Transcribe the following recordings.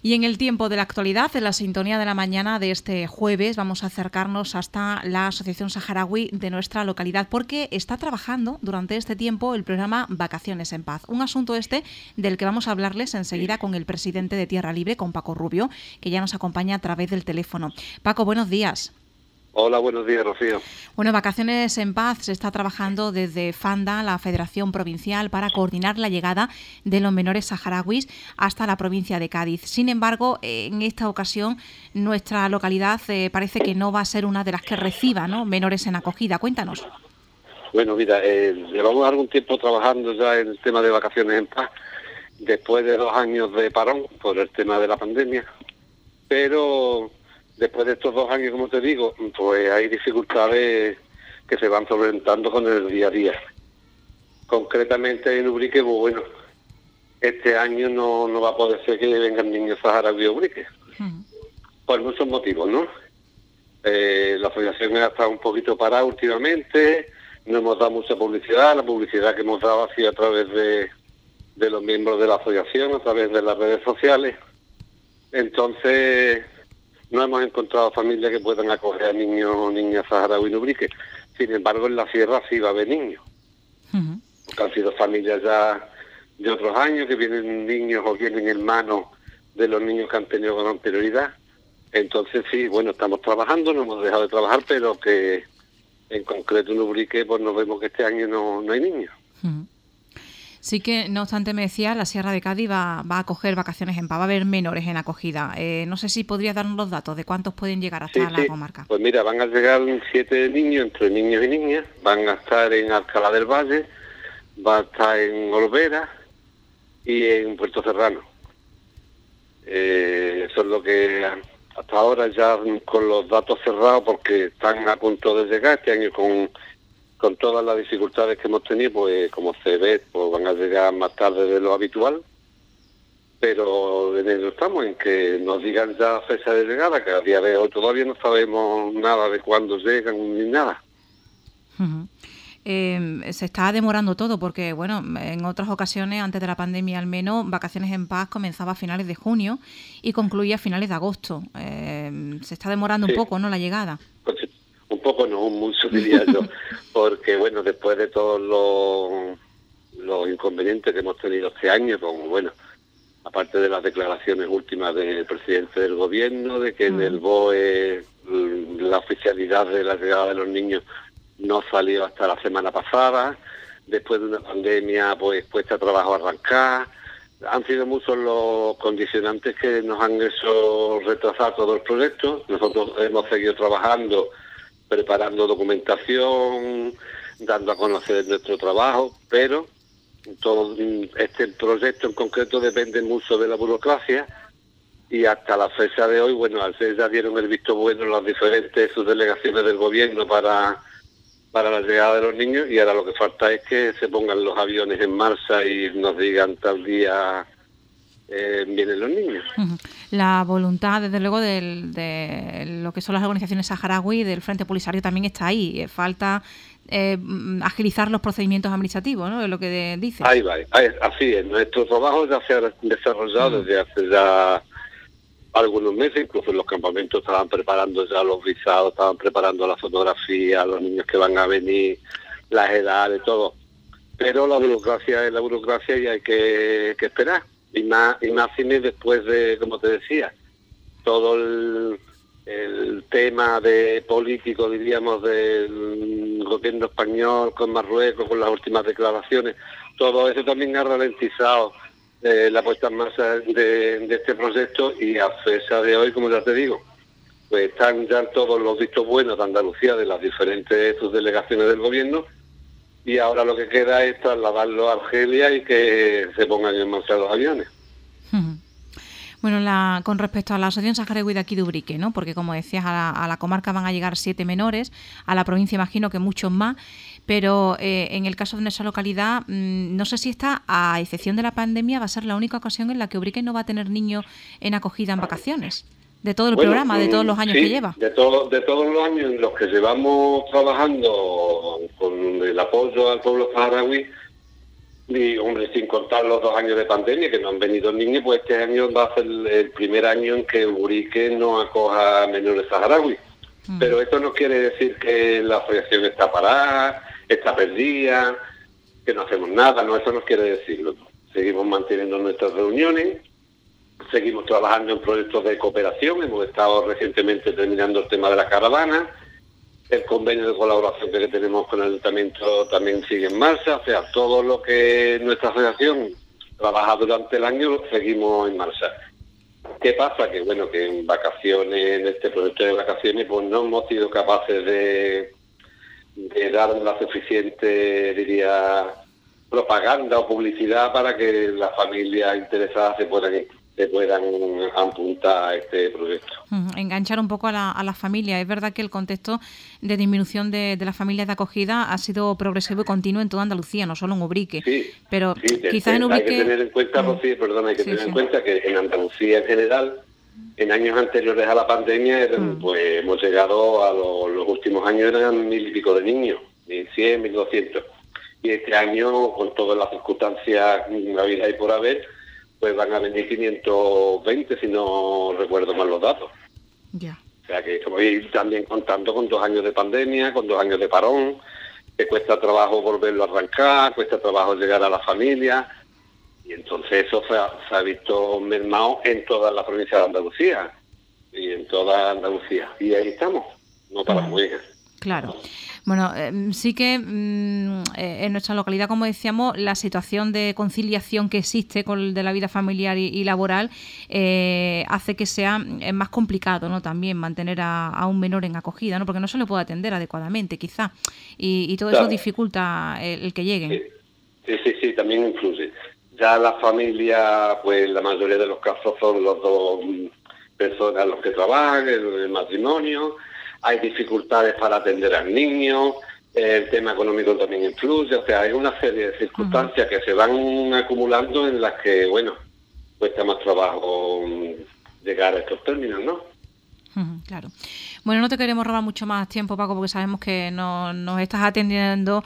Y en el tiempo de la actualidad, en la sintonía de la mañana de este jueves, vamos a acercarnos hasta la Asociación Saharaui de nuestra localidad, porque está trabajando durante este tiempo el programa Vacaciones en Paz. Un asunto del que vamos a hablarles enseguida con el presidente de Tierra Libre, con Paco Rubio, que ya nos acompaña a través del teléfono. Paco, buenos días. Hola, buenos días, Rocío. Bueno, Vacaciones en Paz se está trabajando desde FANDA, la Federación Provincial, para coordinar la llegada de los menores saharauis hasta la provincia de Cádiz. Sin embargo, en esta ocasión, nuestra localidad parece que no va a ser una de las que reciba, ¿no?, menores en acogida. Cuéntanos. Bueno, mira, llevamos algún tiempo trabajando ya en el tema de Vacaciones en Paz, después de 2 años de parón por el tema de la pandemia, pero después de estos 2 años, como te digo, pues hay dificultades que se van solventando con el día a día. Concretamente en Ubrique, pues bueno, este año no va a poder ser que vengan niños saharauis a Ubrique, por muchos motivos, ¿no? La asociación ha estado un poquito parada últimamente, no hemos dado mucha publicidad, la publicidad que hemos dado ha sido a través de los miembros de la asociación, a través de las redes sociales. Entonces no hemos encontrado familias que puedan acoger a niños o niñas saharauis en Ubrique. Sin embargo, en la sierra sí va a haber niños. Porque han sido familias ya de otros años, que vienen niños o vienen hermanos de los niños que han tenido con anterioridad. Entonces sí, bueno, estamos trabajando, no hemos dejado de trabajar, pero que en concreto en Ubrique pues nos vemos que este año no hay niños. Sí que, no obstante, me decía, la Sierra de Cádiz va a acoger Vacaciones en Paz, va a haber menores en acogida. No sé si podrías darnos los datos de cuántos pueden llegar hasta la comarca. Pues mira, van a llegar 7 niños, entre niños y niñas, van a estar en Alcalá del Valle, va a estar en Olvera y en Puerto Serrano. Eso es lo que hasta ahora, ya con los datos cerrados, porque están a punto de llegar este año con todas las dificultades que hemos tenido, pues como se ve, pues van a llegar más tarde de lo habitual, pero en ello estamos, en que nos digan ya fecha de llegada, que a día de hoy todavía no sabemos nada de cuándo llegan ni nada. Se está demorando todo porque, bueno, en otras ocasiones, antes de la pandemia al menos, Vacaciones en Paz comenzaba a finales de junio y concluía a finales de agosto. Se está demorando un poco, ¿no?, la llegada. Pues, un poco no, mucho diría yo, porque bueno, después de todos los inconvenientes que hemos tenido este año, como bueno, aparte de las declaraciones últimas del presidente del gobierno, de que en el BOE la oficialidad de la llegada de los niños no salió hasta la semana pasada, después de una pandemia pues cuesta trabajo arrancar, han sido muchos los condicionantes que nos han hecho retrasar todo el proyecto. Nosotros hemos seguido trabajando, preparando documentación, dando a conocer nuestro trabajo, pero todo este proyecto en concreto depende mucho de la burocracia y hasta la fecha de hoy, bueno, al ser ya dieron el visto bueno las diferentes subdelegaciones del gobierno para la llegada de los niños, y ahora lo que falta es que se pongan los aviones en marcha y nos digan tal día vienen los niños. La voluntad, desde luego, de lo que son las organizaciones saharaui, del Frente Polisario, también está ahí. Falta agilizar los procedimientos administrativos, ¿no?, es lo que dice. Ahí va, así es. Nuestro trabajo ya se ha desarrollado desde hace ya algunos meses. Incluso en los campamentos estaban preparando ya los visados, estaban preparando la fotografía, los niños que van a venir, las edades, todo. Pero la burocracia es la burocracia y hay que esperar. Y más después de, como te decía, todo el tema de político, diríamos, del gobierno español con Marruecos, con las últimas declaraciones, todo eso también ha ralentizado la puesta en marcha de este proyecto, y a fecha de hoy, como ya te digo, pues están ya todos los vistos buenos de Andalucía, de las diferentes subdelegaciones del gobierno, y ahora lo que queda es trasladarlo a Argelia y que se pongan en marcha los aviones. Bueno, con respecto a la Asociación Saharaui de aquí de Ubrique, ¿no?, porque como decías, a la comarca van a llegar 7 menores, a la provincia imagino que muchos más, pero en el caso de nuestra localidad, no sé si esta, a excepción de la pandemia, va a ser la única ocasión en la que Ubrique no va a tener niños en acogida en vacaciones, de todo el programa, de todos los años que lleva. De todos los años en los que llevamos trabajando con el apoyo al pueblo saharaui, Y, hombre, sin contar los 2 años de pandemia, que no han venido niños, pues este año va a ser el primer año en que Ubrique no acoja menores saharauis. Pero esto no quiere decir que la asociación está parada, está perdida, que no hacemos nada, no, eso no quiere decirlo. Seguimos manteniendo nuestras reuniones, seguimos trabajando en proyectos de cooperación, hemos estado recientemente terminando el tema de la caravana, el convenio de colaboración que tenemos con el ayuntamiento también sigue en marcha, o sea, todo lo que nuestra asociación trabaja durante el año lo seguimos en marcha. ¿Qué pasa? Que bueno, que en vacaciones, en este proyecto de vacaciones, pues no hemos sido capaces de dar la suficiente, diría, propaganda o publicidad para que las familias interesadas se puedan apuntar a este proyecto. Enganchar un poco a la familia. Es verdad que el contexto de disminución de las familias de acogida ha sido progresivo y continuo en toda Andalucía, no solo en Ubrique. Sí, pero quizás en Ubrique... Hay que tener en cuenta, Rocío, en cuenta que en Andalucía en general, en años anteriores a la pandemia, pues hemos llegado a los últimos años eran 1.000 y pico de niños, 1.100, 1.200. Y este año, con todas las circunstancias habidas y por haber, pues van a venir 520, si no recuerdo mal los datos. Ya. O sea que estamos también contando con 2 años de pandemia, con 2 años de parón, que cuesta trabajo volverlo a arrancar, cuesta trabajo llegar a la familia, y entonces eso se ha visto mermado en toda la provincia de Andalucía, y en toda Andalucía. Y ahí estamos, no para muy bien. Claro. Bueno, sí que en nuestra localidad, como decíamos, la situación de conciliación que existe de la vida familiar y laboral hace que sea más complicado, ¿no? También mantener a un menor en acogida, ¿no? Porque no se le puede atender adecuadamente, quizá, y todo eso dificulta el que lleguen. Sí, también influye. Ya la familia, pues la mayoría de los casos son los 2 personas los que trabajan, el matrimonio. Hay dificultades para atender al niño, el tema económico también influye, o sea, hay una serie de circunstancias que se van acumulando en las que, bueno, cuesta más trabajo llegar a estos términos, ¿no? Claro. Bueno, no te queremos robar mucho más tiempo, Paco, porque sabemos que nos estás atendiendo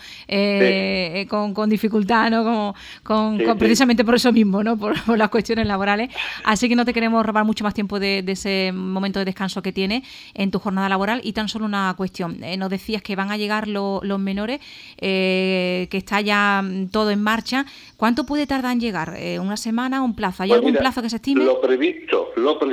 con dificultad, ¿no? Precisamente por eso mismo, ¿no? Por las cuestiones laborales. Así que no te queremos robar mucho más tiempo de ese momento de descanso que tienes en tu jornada laboral. Y tan solo una cuestión. Nos decías que van a llegar los menores, que está ya todo en marcha. ¿Cuánto puede tardar en llegar? ¿Una semana? ¿Un plazo? ¿Hay algún plazo que se estime? Lo previsto,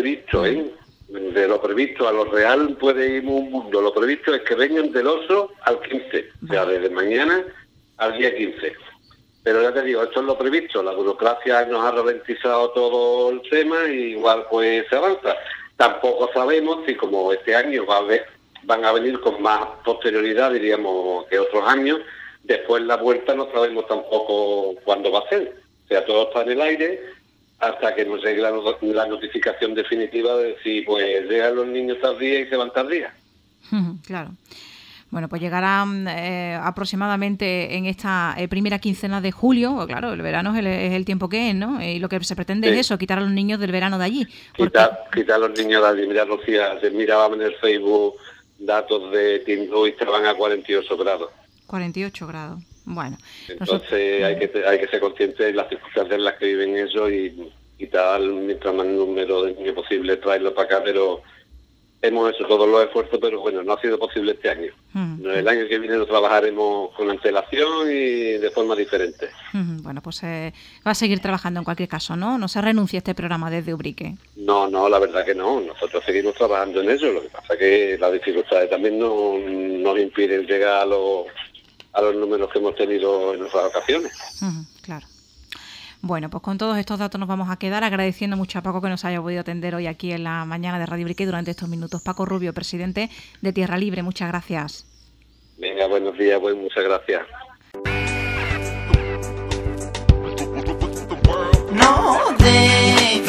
de lo previsto a lo real puede ir un mundo. Lo previsto es que vengan del 8 al 15, o sea, desde mañana al día 15. Pero ya te digo, esto es lo previsto. La burocracia nos ha ralentizado todo el tema y igual pues se avanza. Tampoco sabemos si como este año van a venir con más posterioridad, diríamos, que otros años, después la vuelta no sabemos tampoco cuándo va a ser. O sea, todo está en el aire hasta que nos llegue la notificación definitiva de si pues llegan los niños tardía y se van tardía. Claro. Bueno, pues llegarán aproximadamente en esta primera quincena de julio. Claro, el verano es el tiempo que es, ¿no? Y lo que se pretende es eso, quitar a los niños del verano de allí. Quitar a los niños de allí. Mira, Lucía, mirábamos en el Facebook datos de Tindú y estaban a 48 grados. 48 grados. Bueno. Entonces hay que ser consciente de las circunstancias en las que viven ellos y quitar mientras más número de niños posible, traerlos para acá, pero hemos hecho todos los esfuerzos, pero bueno, no ha sido posible este año. El año que viene lo trabajaremos con antelación y de forma diferente. Bueno, pues va a seguir trabajando en cualquier caso, ¿no? No se renuncia a este programa desde Ubrique. No, la verdad que no. Nosotros seguimos trabajando en ello. Lo que pasa es que las dificultades también nos impiden llegar a los números que hemos tenido en nuestras ocasiones. Claro. Bueno, pues con todos estos datos nos vamos a quedar, agradeciendo mucho a Paco que nos haya podido atender hoy aquí en la mañana de Radio Ubrique durante estos minutos. Paco Rubio, presidente de Tierra Libre, muchas gracias. Venga, buenos días, pues muchas gracias. No dejes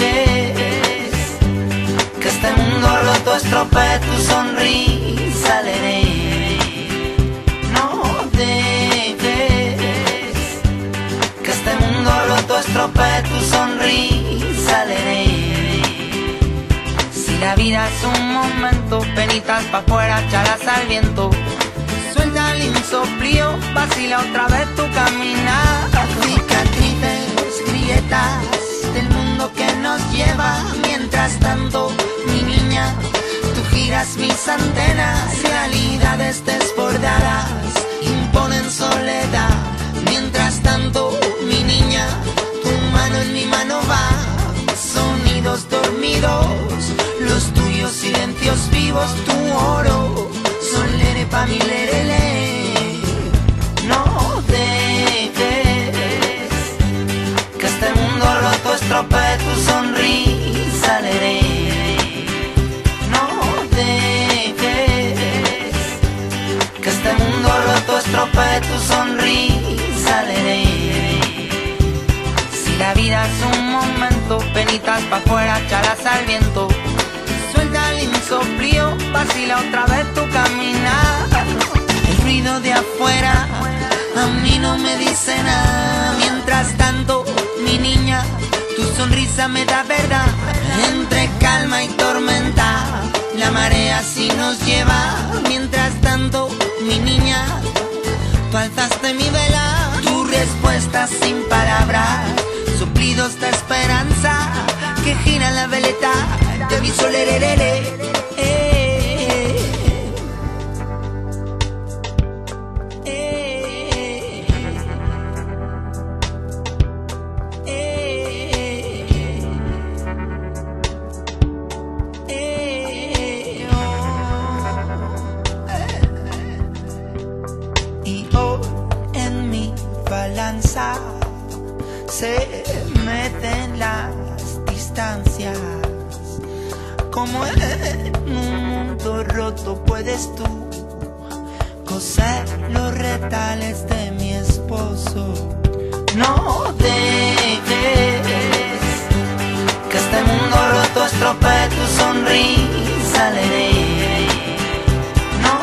que este mundo roto estropee tu sonrisa, Lene. No dejes que este mundo roto estropee tu sonrisa, Lene. Si la vida es un momento, penitas pa' afuera, chalas al viento. Suelta el insoplío, vacila otra vez tu caminar. Fíjate veletas del mundo que nos lleva. Mientras tanto, mi niña, tú giras mis antenas. Realidades desbordadas imponen soledad. Mientras tanto, mi niña, tu mano en mi mano va. Sonidos dormidos, los tuyos silencios vivos. Tu oro, son lere pa' mi lerele. No dejes que este mundo roto estropee tu sonrisa, leré. No dejes que este mundo roto estropee tu sonrisa, leré. Si la vida es un momento, penitas pa' afuera, chalas al viento. Suelta el insoplío, vacila otra vez tu caminar. El ruido de afuera a mí no me dice nada. Mientras tanto, mi niña, tu sonrisa me da verdad. Entre calma y tormenta, la marea así nos lleva. Mientras tanto, mi niña, tú alzaste mi vela. Tu respuesta sin palabras, suplidos de esperanza que gira la veleta. Te aviso, lererere. Se meten las distancias. Como en un mundo roto puedes tú coser los retales de mi esposo. No dejes que este mundo roto estropee tu sonrisa, leré. No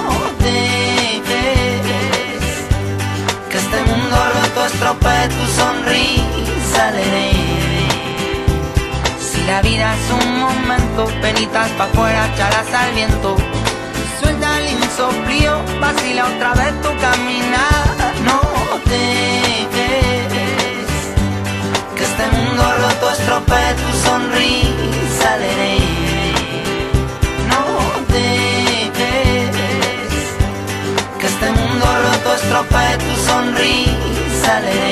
dejes que este mundo roto estropee tu sonrisa, leré. Si la vida es un momento, penitas pa' afuera, chalas al viento. Suelta el insoplío, vacila otra vez tu caminar. No dejes que este mundo roto estropee tu sonrisa, leré. No dejes que este mundo roto estropee tu sonrisa, leré.